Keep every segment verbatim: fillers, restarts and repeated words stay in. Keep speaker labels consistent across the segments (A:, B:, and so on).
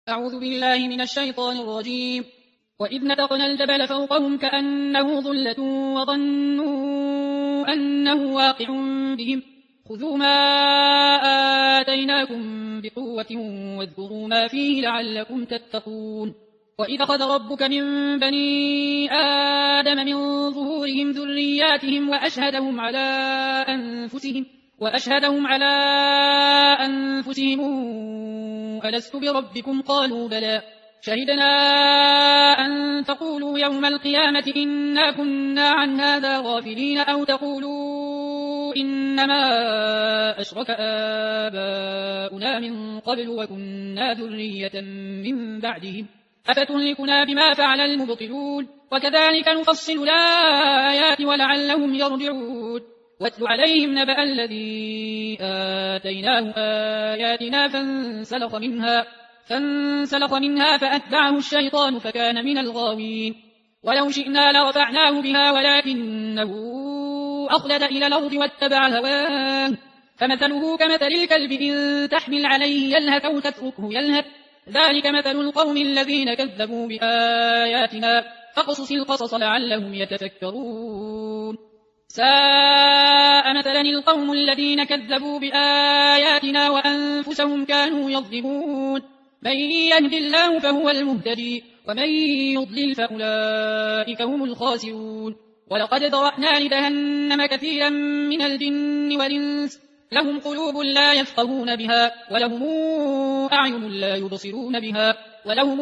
A: أعوذ بالله من الشيطان الرجيم. وإذ نتقنا الجبل فوقهم كأنه ظلة وظنوا أنه واقع بهم خذوا ما آتيناكم بقوة واذكروا ما فيه لعلكم تتقون. وإذ أخذ ربك من بني آدم من ظهورهم ذرياتهم وأشهدهم على أنفسهم وأشهدهم على أنفسهم ألست بربكم قالوا بلى شهدنا أن تقولوا يوم القيامة إنا كنا عن هذا غافلين أو تقولوا إنما أشرك آباؤنا من قبل وكنا ذرية من بعدهم أفتهلكنا بما فعل المبطلون وكذلك نفصل الآيات ولعلهم يرجعون. واتل عليهم نبأ الذي آتيناه آياتنا فانسلخ منها فانسلخ منها فأتبعه الشيطان فكان من الغاوين. ولو شئنا لرفعناه بها ولكنه أخلد إلى الأرض واتبع هواه فمثله كمثل الكلب إن تحمل عليه يلهث أو تتركه يلهث ذلك مثل القوم الذين كذبوا بآياتنا فاقصص القصص لعلهم يتفكرون. ساء مثلا القوم الذين كذبوا بآياتنا وأنفسهم كانوا يظلمون. من يهد الله فهو المهتدي ومن يضلل فأولئك هم الخاسرون. ولقد ذرأنا لجهنم كثيرا من الجن والإنس لهم قلوب لا يفقهون بها ولهم أعين لا يبصرون بها ولهم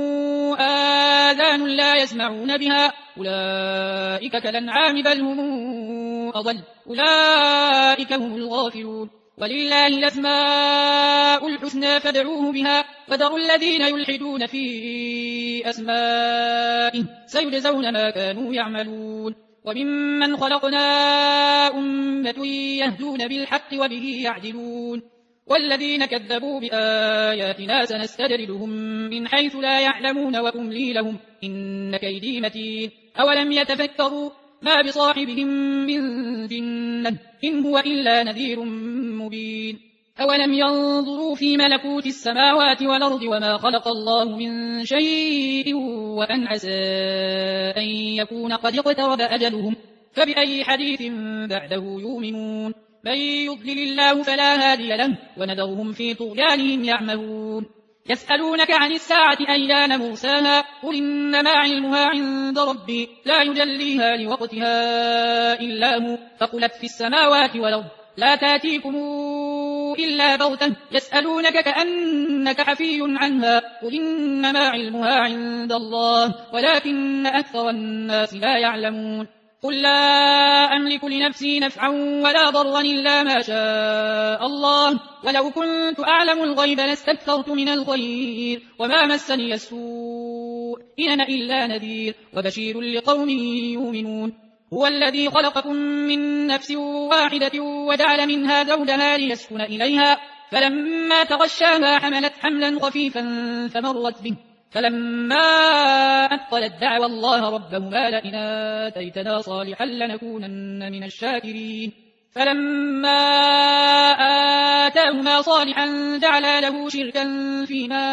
A: آذان لا يسمعون بها أولئك كالأنعام بل هم أضل أولئك هم الغافلون. ولله الأسماء الحسنى فادعوه بها وذروا الذين يلحدون في أسمائه سيجزون ما كانوا يعملون. وممن خلقنا أمة يهدون بالحق وبه يعدلون. والذين كذبوا بآياتنا سنستدرجهم من حيث لا يعلمون وأملي لهم إن كيدي متين. أولم يتفكروا ما بصاحبهم من جنة إن هو إلا نذير مبين. أولم ينظروا في ملكوت السماوات والأرض وما خلق الله من شيء وأن عسى أن يكون قد اقترب أجلهم فبأي حديث بعده يؤمنون. من يضلل الله فلا هادي له ونذرهم في طغيانهم يعمهون. يسألونك عن الساعة أيان مرساها قل إنما علمها عند ربي لا يجليها لوقتها إلا هو فقلت في السماوات والأرض لا تاتيكم إلا بغتة يسألونك كأنك حفي عنها قل إنما علمها عند الله ولكن أكثر الناس لا يعلمون. قل لا أملك لنفسي نفعا ولا ضرا إلا ما شاء الله ولو كنت أعلم الغيب لاستكثرت من الخير وما مسني السوء إن أنا إلا نذير وبشير لقوم يؤمنون. هو الذي خلقكم من نفس واحدة وجعل منها زوجها ليسكن إليها فلما تغشاها حملت حملا خفيفا فمرت به فلما أثقلت دعوى الله ربهما لئن آتيتنا صالحا لنكونن من الشاكرين. فلما آتاهما صالحا جعلا له شركا فيما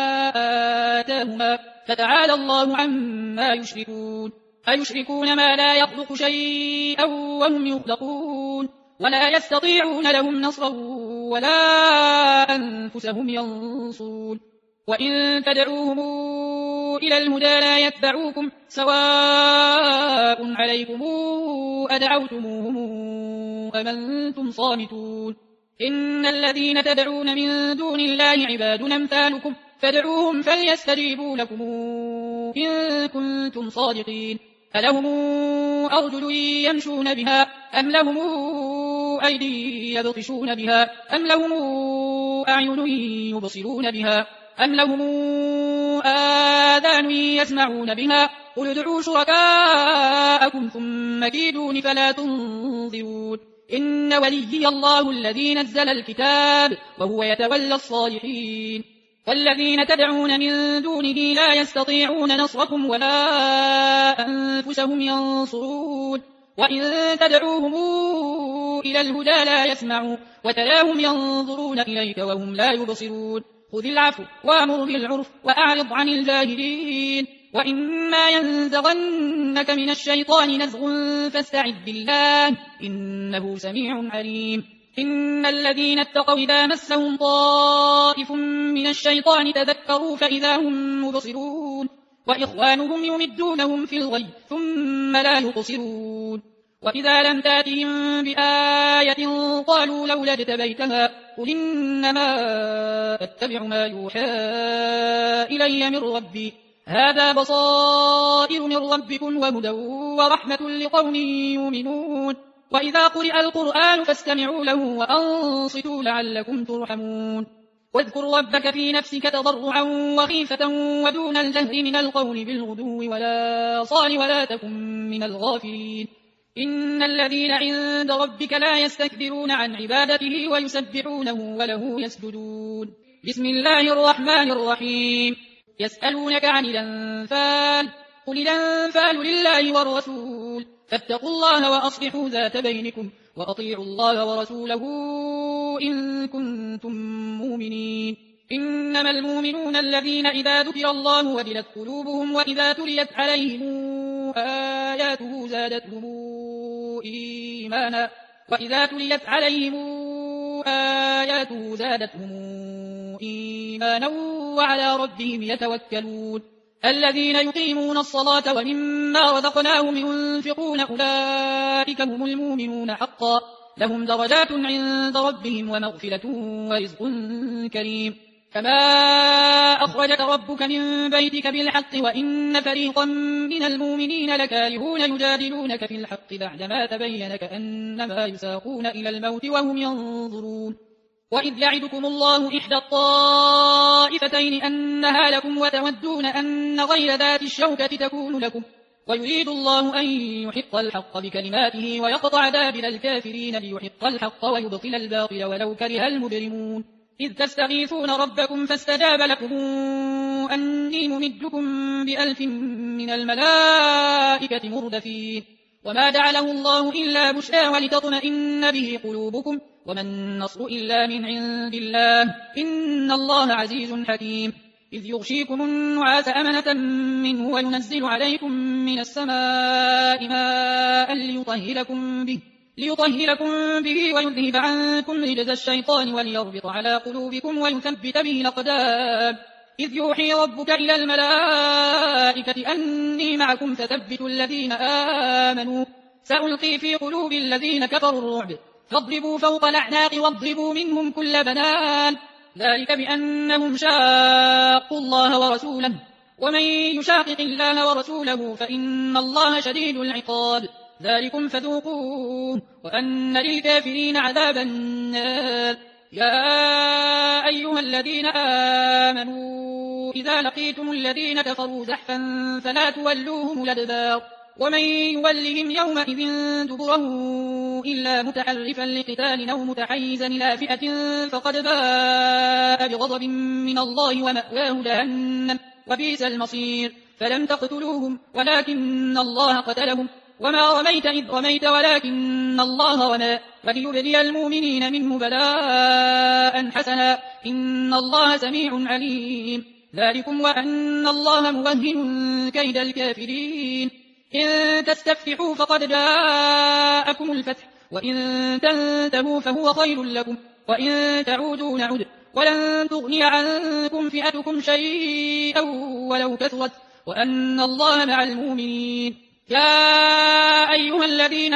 A: آتاهما فتعالى الله عما يشركون. أيشركون ما لا يخلق شيئا وهم يخلقون ولا يستطيعون لهم نصرا ولا أنفسهم ينصرون. وإن تدعوهم إلى الهدى لا يتبعوكم سواء عليكم أدعوتموهم أم أنتم صامتون. إن الذين تدعون من دون الله عباد أمثالكم فادعوهم فليستجيبوا لكم إن كنتم صادقين. ألهم أرجل يمشون بها أم لهم أيدي يبطشون بها أم لهم أعين يبصرون بها أم لهم آذان يسمعون بها قل ادعوا شركاءكم ثم كيدون فلا تنظرون. إن وليي الله الذي نزل الكتاب وهو يتولى الصالحين. والذين تدعون من دونه لا يستطيعون نصركم ولا أنفسهم ينصرون. وإن تدعوهم إلى الهدى لا يسمعوا وتراهم ينظرون إليك وهم لا يبصرون. خذ العفو وأمر بالعرف وأعرض عن الجاهلين. وإما ينزغنك من الشيطان نزغ فاستعذ بالله إنه سميع عليم. إن الذين اتقوا إذا مسهم طائف من الشيطان تذكروا فإذا هم مبصرون وإخوانهم يمدونهم في الغي ثم لا يقصرون. وإذا لم تأتهم بآية قالوا لولا اجتبيتها قل إنما أتبع ما يوحى إلي من ربي هذا بصائر من ربكم وهدى ورحمة لقوم يؤمنون. وإذا قرئ القرآن فاستمعوا له وأنصتوا لعلكم ترحمون. واذكر ربك في نفسك تضرعا وخيفة ودون الجهر من القول بالغدو ولا صال ولا تكن من الغافلين. إن الذين عند ربك لا يستكبرون عن عبادته ويسبحونه وله يسجدون. بسم الله الرحمن الرحيم. يسألونك عن الأنفال قل الأنفال لله والرسول فاتقوا الله وأصلحوا ذات بينكم وأطيعوا الله ورسوله إن كنتم مؤمنين. إنما المؤمنون الذين إذا ذكر الله وجلت قلوبهم وإذا تليت عليهم آياته زادتهم إيمانا وإذا تليت عليهم آياته زادتهم إيمانا وعلى ربهم يتوكلون. الذين يقيمون الصلاة ومما رزقناهم ينفقون أولئك هم المؤمنون حقا لهم درجات عند ربهم ومغفرة ورزق كريم. كما أخرجك ربك من بيتك بالحق وإن فريقا من المؤمنين لكارهون يجادلونك في الحق بعدما تبين كأنما يساقون إلى الموت وهم ينظرون. وإذ يعدكم الله إحدى الطائفتين أنها لكم وتودون أن غير ذات الشوكة تكون لكم ويريد الله أن يحق الحق بكلماته ويقطع دابر الكافرين ليحق الحق ويبطل الباطل ولو كره المجرمون. إذ تستغيثون ربكم فاستجاب لكم أني ممدكم بألف من الملائكة مردفين. وما جعله الله إلا بشرى ولتطمئن به قلوبكم وما النصر إلا من عند الله إن الله عزيز حكيم. إذ يغشيكم النعاس أمنة منه وينزل عليكم من السماء ماء ليطهركم به ليطهركم به ويذهب عنكم رجز الشيطان وليربط على قلوبكم ويثبت به الأقدام. إذ يوحي ربك إلى الملائكة أني معكم فثبتوا الذين آمنوا سألقي في قلوب الذين كفروا الرعب فاضربوا فوق الأعناق واضربوا منهم كل بنان ذلك بأنهم شاقوا الله ورسوله ومن يشاقق الله ورسوله فإن الله شديد العقاب. ذلكم فذوقوه وأن للكافرين عذاب النار. يا أيها الذين آمنوا إذا لقيتم الذين كفروا زحفا فلا تولوهم الأدبار ومن يولهم يومئذ دبره إلا متحرفا لقتال أو متحيزا إلى فئة فقد باء بغضب من الله ومأواه جهنم وبئس المصير. فلم تقتلوهم ولكن الله قتلهم وما رميت إذ رميت ولكن الله رمى وليبلي المؤمنين منه بلاء حسنا إن الله سميع عليم. ذلكم وأن الله موهن كيد الكافرين. إن تستفتحوا فقد جاءكم الفتح وإن تنتهوا فهو خير لكم وإن تعودوا نعد ولن تغني عنكم فئتكم شيئا ولو كثرت وأن الله مع المؤمنين. يا أيها الذين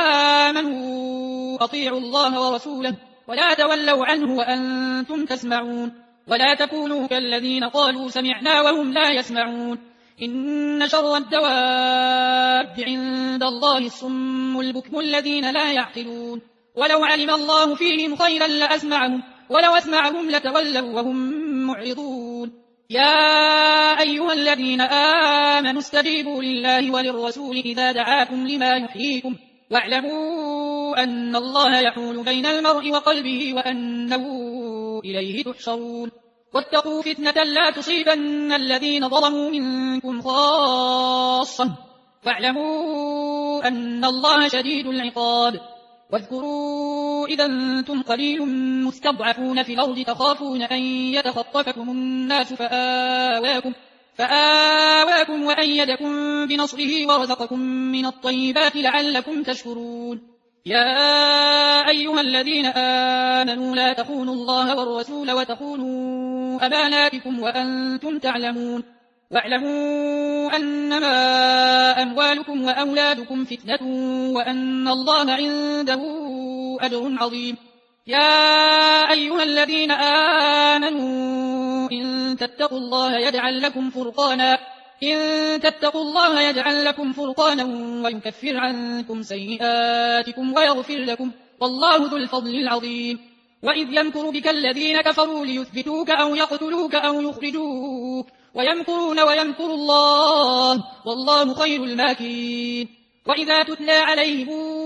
A: آمنوا أطيعوا الله ورسوله ولا تولوا عنه وأنتم تسمعون ولا تكونوا كالذين قالوا سمعنا وهم لا يسمعون. إن شر الدواب عند الله الصم البكم الذين لا يعقلون. ولو علم الله فيهم خيرا لأسمعهم ولو أسمعهم لتولوا وهم معرضون. يا أيها الذين آمنوا استجيبوا لله وللرسول إذا دعاكم لما يحييكم واعلموا أن الله يحول بين المرء وقلبه وأنه إليه تحشرون. واتقوا فتنة لا تصيبن الذين ظلموا منكم خاصة واعلموا أن الله شديد العقاب. واذكروا إذا أنتم قليل مستضعفون في الأرض تخافون أن يتخطفكم الناس فآواكم, فآواكم وأيدكم بنصره ورزقكم من الطيبات لعلكم تشكرون. يا أيها الذين آمنوا لا تخونوا الله والرسول وتخونوا أماناتكم وأنتم تعلمون. واعلموا أنما أموالكم وأولادكم فتنة وأن الله عنده أجر عظيم. يا أيها الذين آمنوا إن تتقوا الله يجعل لكم فرقانا إن تتقوا الله يجعل لكم فرقانا ويكفر عنكم سيئاتكم ويغفر لكم والله ذو الفضل العظيم. وإذ يمكر بك الذين كفروا ليثبتوك أو يقتلوك أو يخرجوك ويمكرون ويمكر الله والله خير الماكرين. وإذا تتلى عليهم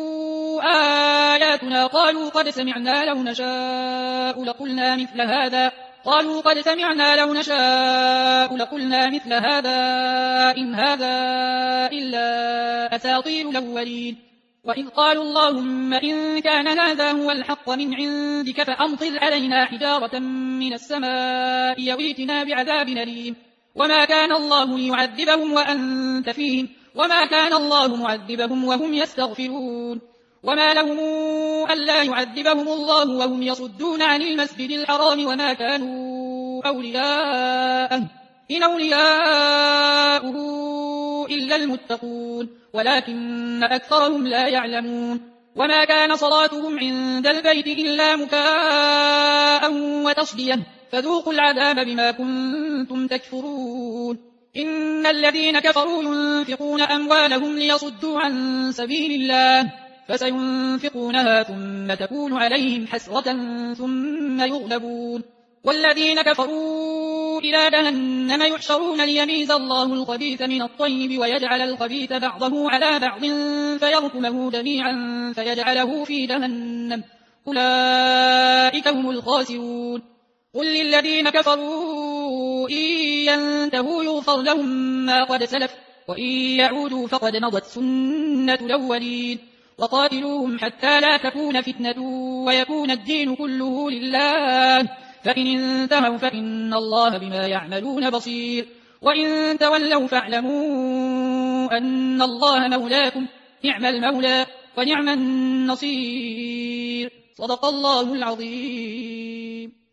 A: آياتنا قالوا قد سمعنا لو نشاء لقلنا مثل هذا قالوا قد سمعنا لو نشاء لقلنا مثل هذا إن هذا إلا أساطير الأولين. وإذ قالوا اللهم إن كان هذا هو الحق من عندك فأمطر علينا حجارة من السماء يويتنا بعذاب أليم. وما كان الله ليعذبهم وأنت فيهم وما كان الله معذبهم وهم يستغفرون. وما لهم ألا يعذبهم الله وهم يصدون عن المسجد الحرام وما كانوا أولياءه إن أولياؤه إلا المتقون ولكن أكثرهم لا يعلمون. وما كان صلاتهم عند البيت إلا مكاء وتصدية فذوقوا العذاب بما كنتم تكفرون. إن الذين كفروا ينفقون أموالهم ليصدوا عن سبيل الله فسينفقونها ثم تكون عليهم حسرة ثم يغلبون. والذين كفروا إلى جهنم يحشرون ليميز الله الخبيث من الطيب ويجعل الخبيث بعضه على بعض فيركمه جميعا فيجعله في جهنم أولئك هم الخاسرون. قل للذين كفروا إن ينتهوا يغفر لهم ما قد سلف وإن يعودوا فقد مضت سنة الأولين. وقاتلوهم حتى لا تكون فتنة ويكون الدين كله لله فإن انتهوا فإن الله بما يعملون بصير. وإن تولوا فاعلموا أن الله مولاكم نعم المولى ونعم النصير. صدق الله العظيم.